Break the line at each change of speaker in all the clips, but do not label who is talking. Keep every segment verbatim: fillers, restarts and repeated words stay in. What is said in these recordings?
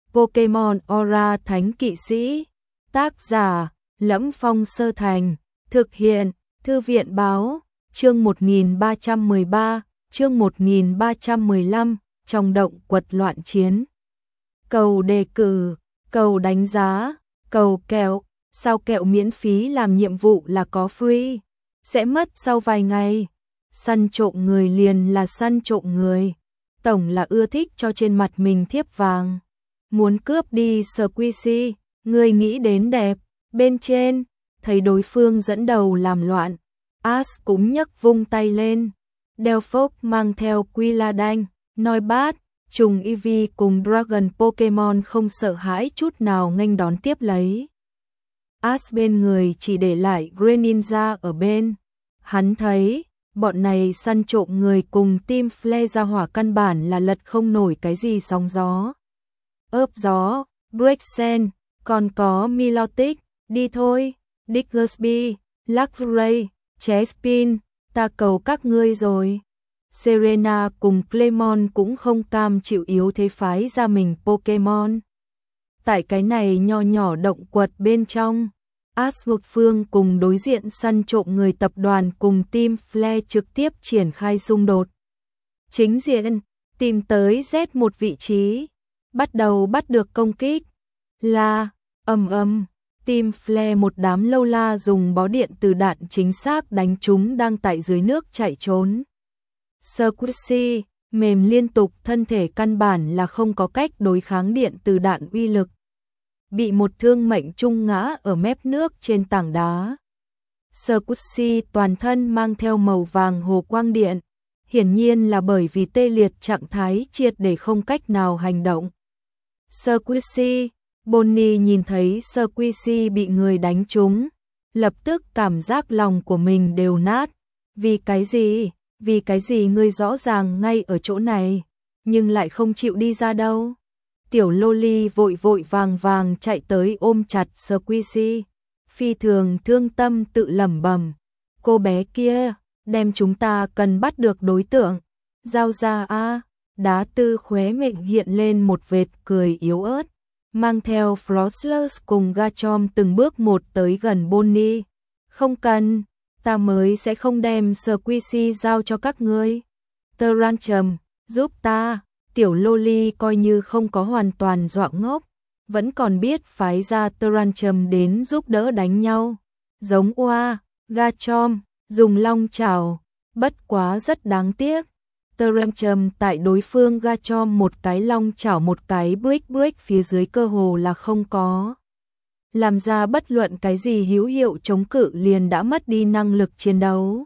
Pokemon Aura Thánh Kỵ Sĩ. Tác giả: Lẫm Phong Sơ Thành. Thực hiện: Thư viện báo. Chương một nghìn ba trăm mười ba, chương một nghìn ba trăm mười lăm, trong động quật loạn chiến. Cầu đề cử, cầu đánh giá, cầu kẹo, sao kẹo miễn phí làm nhiệm vụ là có free, sẽ mất sau vài ngày. Săn trộm người liền là săn trộm người, tổng là ưa thích cho trên mặt mình thiếp vàng. Muốn cướp đi Squishy, người nghĩ đến đẹp, bên trên, thấy đối phương dẫn đầu làm loạn. Ash cũng nhấc vung tay lên. Delphos mang theo Quilladin, Noibat, trùng Eevee cùng Dragon Pokemon không sợ hãi chút nào nghênh đón tiếp lấy. Ash bên người chỉ để lại Greninja ở bên. Hắn thấy, bọn này săn trộm người cùng Team Flare ra hỏa căn bản là lật không nổi cái gì sóng gió. Ớp gió, Breaksen, còn có Milotic, đi thôi, Diggersby, Luxray, Chespin, ta cầu các ngươi rồi. Serena cùng Clemon cũng không cam chịu yếu thế phái ra mình Pokemon. Tại cái này nho nhỏ động quật bên trong, Ash một phương cùng đối diện săn trộm người tập đoàn cùng Team Flare trực tiếp triển khai xung đột. Chính diện, tìm tới Z một vị trí, bắt đầu bắt được công kích. Là, ầm ầm, Team Flare một đám lâu la dùng bó điện từ đạn chính xác đánh chúng đang tại dưới nước chạy trốn. Squishy, mềm liên tục, thân thể căn bản là không có cách đối kháng điện từ đạn uy lực. Bị một thương mệnh trung ngã ở mép nước trên tảng đá. Squishy toàn thân mang theo màu vàng hồ quang điện, hiển nhiên là bởi vì tê liệt trạng thái triệt để không cách nào hành động. Squishy, Bonnie nhìn thấy Squishy bị người đánh trúng, lập tức cảm giác lòng của mình đều nát. Vì cái gì? Vì cái gì ngươi rõ ràng ngay ở chỗ này, nhưng lại không chịu đi ra đâu? Tiểu Loli vội vội vàng vàng chạy tới ôm chặt Squishy, phi thường thương tâm tự lẩm bẩm, cô bé kia, đem chúng ta cần bắt được đối tượng, giao ra a. Đá Tư khóe miệng hiện lên một vệt cười yếu ớt, mang theo Frostless cùng Garchomp từng bước một tới gần Bonnie. Không cần, ta mới sẽ không đem Squishy giao cho các ngươi. Tyrantrum, giúp ta. Tiểu Loli coi như không có hoàn toàn dọa ngốc, vẫn còn biết phái ra Tyrantrum đến giúp đỡ đánh nhau. Giống oa, Garchomp, dùng long chảo, bất quá rất đáng tiếc. Tyrantrum tại đối phương Garchomp một cái long chảo một cái break break phía dưới cơ hồ là không có. Làm ra bất luận cái gì hữu hiệu chống cự liền đã mất đi năng lực chiến đấu.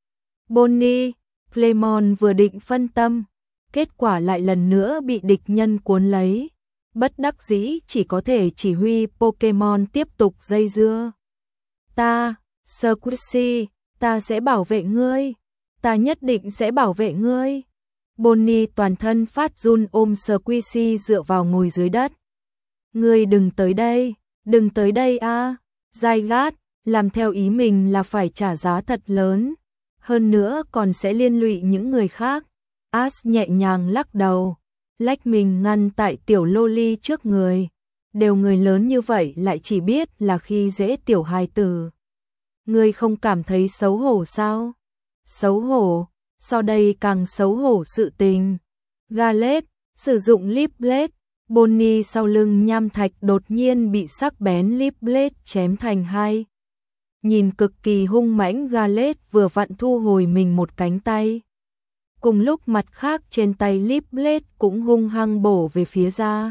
Bonnie, Clemon vừa định phân tâm, kết quả lại lần nữa bị địch nhân cuốn lấy. Bất đắc dĩ chỉ có thể chỉ huy Pokemon tiếp tục dây dưa. Ta, Squishy, ta sẽ bảo vệ ngươi. Ta nhất định sẽ bảo vệ ngươi. Bonnie toàn thân phát run ôm Squishy dựa vào ngồi dưới đất. Ngươi đừng tới đây, đừng tới đây a. Zygarde, làm theo ý mình là phải trả giá thật lớn, hơn nữa còn sẽ liên lụy những người khác. Ash nhẹ nhàng lắc đầu, lách mình ngăn tại tiểu Loli trước người. Đều người lớn như vậy lại chỉ biết là khi dễ tiểu hài tử. Ngươi không cảm thấy xấu hổ sao? Xấu hổ, so đây càng xấu hổ sự tình. Gallet, sử dụng Leaf Blade, Bonnie sau lưng nham thạch đột nhiên bị sắc bén Leaf Blade chém thành hai. Nhìn cực kỳ hung mãnh, Gallet vừa vặn thu hồi mình một cánh tay. Cùng lúc mặt khác trên tay Leaf Blade cũng hung hăng bổ về phía ra.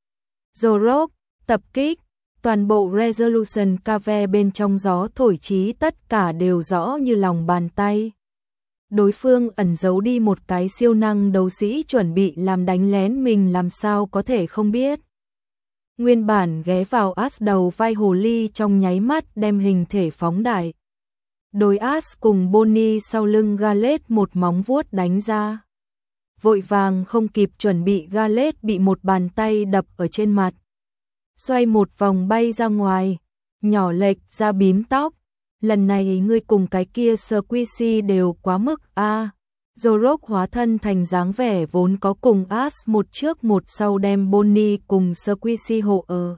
Zorok, tập kích, toàn bộ Resolution Cave bên trong gió thổi chí tất cả đều rõ như lòng bàn tay. Đối phương ẩn giấu đi một cái siêu năng đấu sĩ chuẩn bị làm đánh lén mình, làm sao có thể không biết. Nguyên bản ghé vào Ash đầu vai hồ ly trong nháy mắt đem hình thể phóng đại. Đối Ash cùng Bonnie sau lưng Gallet một móng vuốt đánh ra. Vội vàng không kịp chuẩn bị, Gallet bị một bàn tay đập ở trên mặt. Xoay một vòng bay ra ngoài, nhỏ lệch ra bím tóc. Lần này ngươi cùng cái kia Squishy đều quá mức a. Zorok hóa thân thành dáng vẻ vốn có cùng Ash một trước một sau đem Bonnie cùng Squishy hộ ở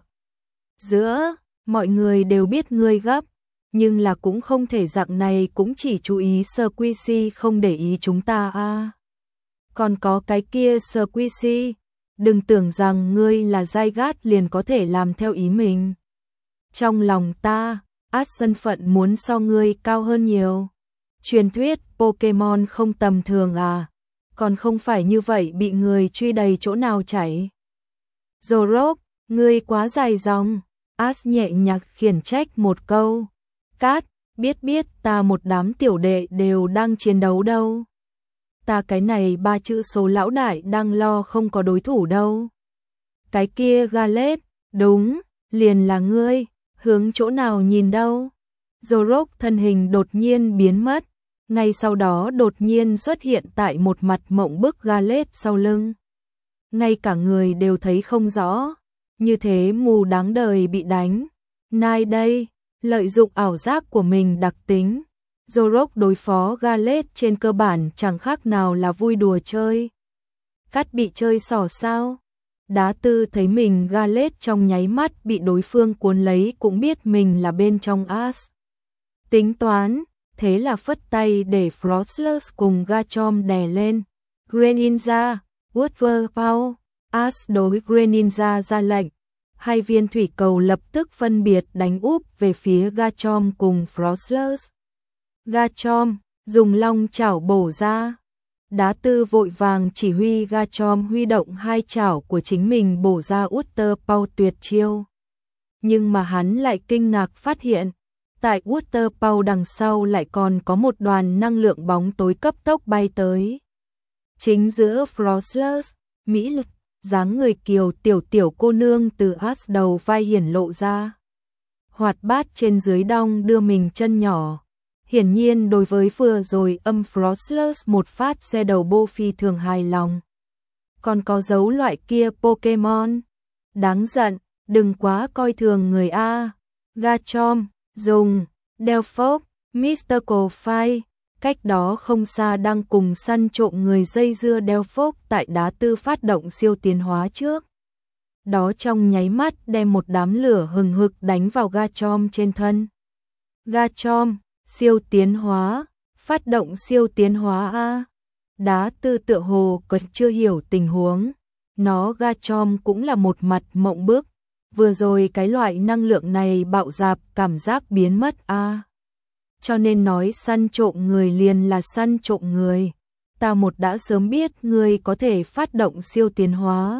giữa. Mọi người đều biết ngươi gấp, nhưng là cũng không thể dạng này, cũng chỉ chú ý Squishy không để ý chúng ta a. À. Còn có cái kia Squishy, đừng tưởng rằng ngươi là Zygarde liền có thể làm theo ý mình. Trong lòng ta, Ash thân phận muốn so ngươi cao hơn nhiều. Truyền thuyết Pokemon không tầm thường à, còn không phải như vậy bị người truy đầy chỗ nào chảy. Zorok, ngươi quá dài dòng. Ash nhẹ nhàng khiển trách một câu. Cát, biết biết ta một đám tiểu đệ đều đang chiến đấu đâu. Ta cái này ba chữ số lão đại đang lo không có đối thủ đâu. Cái kia Gallet, đúng, liền là ngươi, hướng chỗ nào nhìn đâu. Zorok thân hình đột nhiên biến mất, ngay sau đó đột nhiên xuất hiện tại một mặt mộng bức Gallet sau lưng. Ngay cả người đều thấy không rõ, như thế mù đáng đời bị đánh. Nai đây, lợi dụng ảo giác của mình đặc tính. Zorok đối phó Gallet trên cơ bản chẳng khác nào là vui đùa chơi. Cắt bị chơi xỏ sao? Đá Tư thấy mình Gallet trong nháy mắt bị đối phương cuốn lấy cũng biết mình là bên trong Ash. Tính toán, thế là phất tay để Frostless cùng Garchomp đè lên. Greninja, Water Power, Ash đối Greninja ra lệnh. Hai viên thủy cầu lập tức phân biệt đánh úp về phía Garchomp cùng Frostless. Garchomp dùng long chảo bổ ra. Đá Tư vội vàng chỉ huy Garchomp huy động hai chảo của chính mình bổ ra Water Power tuyệt chiêu. Nhưng mà hắn lại kinh ngạc phát hiện, tại Water Power đằng sau lại còn có một đoàn năng lượng bóng tối cấp tốc bay tới. Chính giữa Frostless, mỹ lực, dáng người kiều tiểu tiểu cô nương từ Ash đầu vai hiển lộ ra. Hoạt bát trên dưới đong đưa mình chân nhỏ. Hiển nhiên đối với vừa rồi âm Frostless một phát xe đầu bô phi thường hài lòng. Còn có dấu loại kia Pokemon. Đáng giận, đừng quá coi thường người A. Garchomp, dùng, Delphox, Mystical Fire. Cách đó không xa đang cùng săn trộm người dây dưa Delphox tại Đá Tư phát động siêu tiến hóa trước. Đó trong nháy mắt đem một đám lửa hừng hực đánh vào Garchomp trên thân. Garchomp, siêu tiến hóa, phát động siêu tiến hóa a. Đá Tư tựa hồ còn chưa hiểu tình huống, nó Garchomp cũng là một mặt mộng bức, vừa rồi cái loại năng lượng này bạo dạp cảm giác biến mất a. Cho nên nói săn trộm người liền là săn trộm người, ta một đã sớm biết ngươi có thể phát động siêu tiến hóa.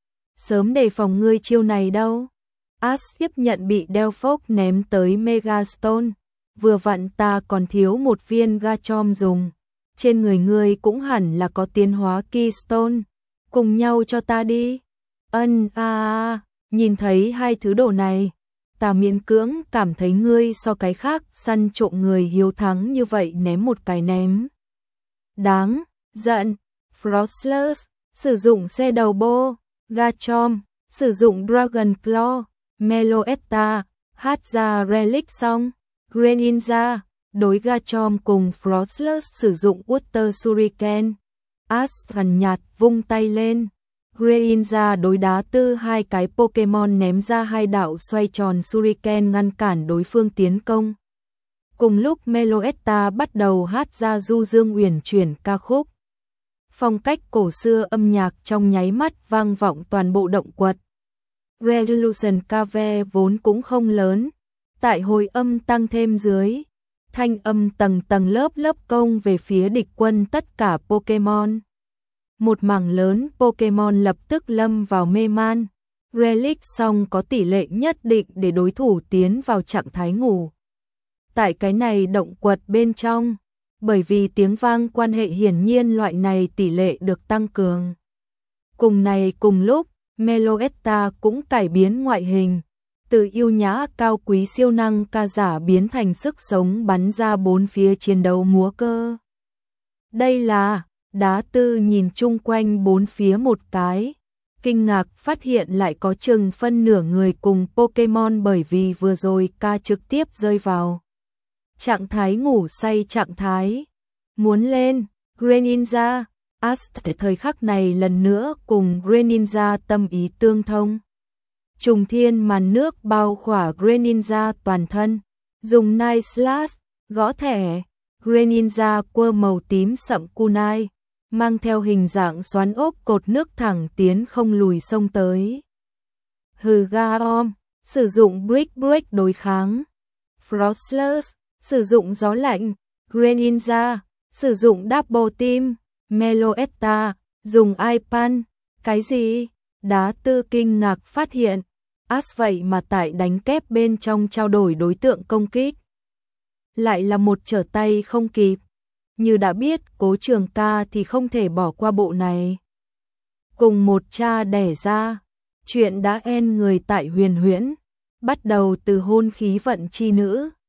Sớm đề phòng ngươi chiêu này đâu. Ash tiếp nhận bị Delphox ném tới Megastone. Vừa vặn ta còn thiếu một viên Garchomp dùng. Trên người ngươi cũng hẳn là có tiến hóa Keystone. Cùng nhau cho ta đi. Ân a a, nhìn thấy hai thứ đồ này, ta miễn cưỡng cảm thấy ngươi so cái khác săn trộm người hiếu thắng như vậy ném một cái ném. Đáng giận. Frostless sử dụng xe đầu bô. Garchomp sử dụng Dragon Claw. Meloetta hát ra Relic xong. Greninja đối Garchomp cùng Frostless sử dụng Water Shuriken. Ash thần nhạt vung tay lên. Greninja đối Đá Tư hai cái Pokemon ném ra hai đạo xoay tròn Shuriken ngăn cản đối phương tiến công. Cùng lúc Meloetta bắt đầu hát ra du dương uyển chuyển ca khúc. Phong cách cổ xưa âm nhạc trong nháy mắt vang vọng toàn bộ động quật. Resolution Cave vốn cũng không lớn, tại hồi âm tăng thêm dưới, thanh âm tầng tầng lớp lớp công về phía địch quân tất cả Pokemon. Một mảng lớn Pokemon lập tức lâm vào mê man. Relic xong có tỷ lệ nhất định để đối thủ tiến vào trạng thái ngủ. Tại cái này động quật bên trong, bởi vì tiếng vang quan hệ hiển nhiên loại này tỷ lệ được tăng cường. Cùng này cùng lúc, Meloetta cũng cải biến ngoại hình, từ yêu nhã cao quý siêu năng ca giả biến thành sức sống bắn ra bốn phía chiến đấu múa cơ. Đây là, Đá Tư nhìn chung quanh bốn phía một cái, kinh ngạc phát hiện lại có chừng phân nửa người cùng Pokemon bởi vì vừa rồi ca trực tiếp rơi vào trạng thái ngủ say trạng thái. Muốn lên, Greninja, Ast thời khắc này lần nữa cùng Greninja tâm ý tương thông. Trùng thiên màn nước bao khỏa Greninja toàn thân, dùng Night Slash, gõ thẻ, Greninja quơ màu tím sậm kunai, mang theo hình dạng xoắn ốc cột nước thẳng tiến không lùi xông tới. Hừ Gaom, sử dụng Brick Break đối kháng. Frostless, sử dụng gió lạnh. Greninja, sử dụng Double Team. Meloetta, dùng Ipan. Cái gì? Đá Tư kinh ngạc phát hiện. As vậy mà tại đánh kép bên trong trao đổi đối tượng công kích. Lại là một trở tay không kịp. Như đã biết Cố Trường Ca thì không thể bỏ qua bộ này. Cùng một cha đẻ ra, chuyện đã en người tại Huyền Huyễn, bắt đầu từ hôn khí vận chi nữ.